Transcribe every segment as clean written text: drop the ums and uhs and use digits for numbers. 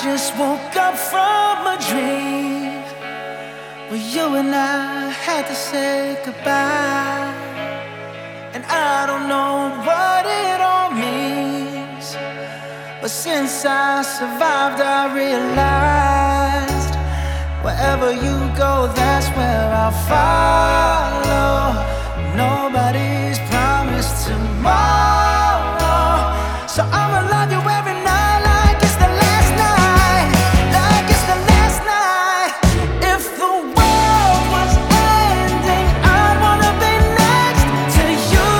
just woke up from a dream where you and I had to say goodbye. And I don't know what it all means, but since I survived, I realized wherever you go, that's where I'll follow. Nobody's promised tomorrow, so I'ma love you every night like it's the last night, like it's the last night. If the world was ending, I'd wanna be next to you.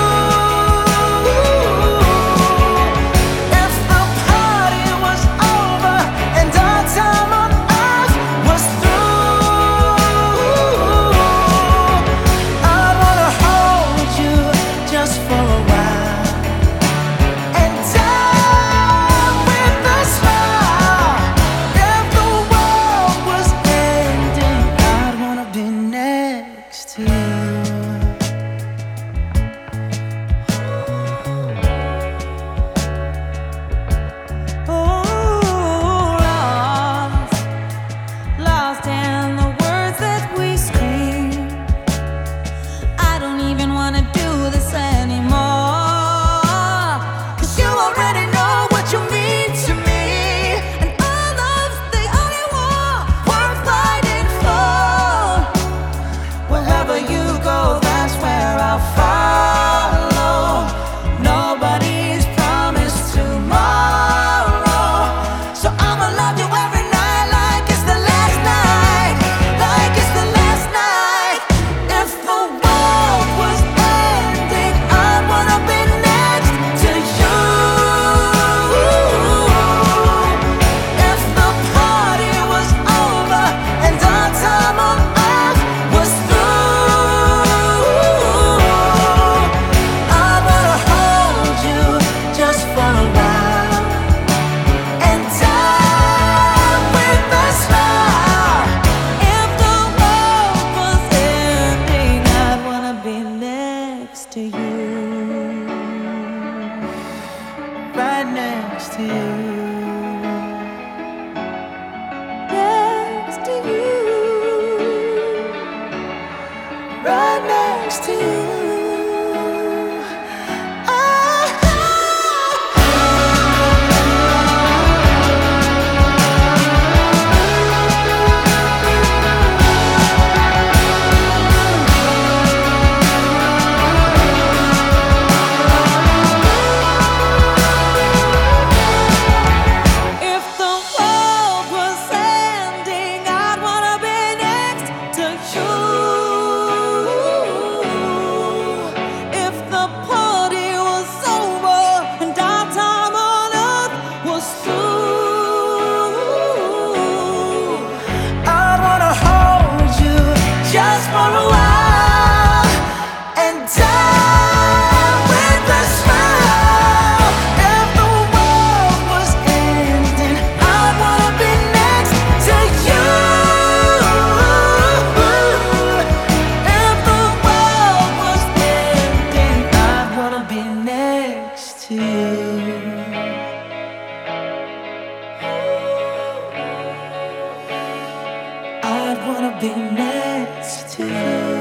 If the party was over and our time on earth was through, I'd wanna hold you just for a while and die with a smile. If the world was ending, I'd wanna be next to you. Lost in the words that we scream. I don't even wanna do this anymore, 'cause you already know what you mean to me, and our love's the only war worth fighting for. Wherever you go, that's where I'll follow. Nobody's promised tomorrow, so I'ma love you every night like it's the last night, like it's the last night. If the world was ending, I'd wanna be next to you. If the party was over and our time on earth was through, I'd wanna hold you just for a while and die with a smile. If the world was ending, I'd wanna be next to you. Right next to you. Next to you. Right next to you. If the world was ending, I'd wanna be next to you. If the party was over and our time on earth was through, I'd wanna hold you just for a while and die with a smile. If the world was ending, I'd wanna be next to you. If the world was ending, I'd wanna be next to you. I'd wanna be next to you.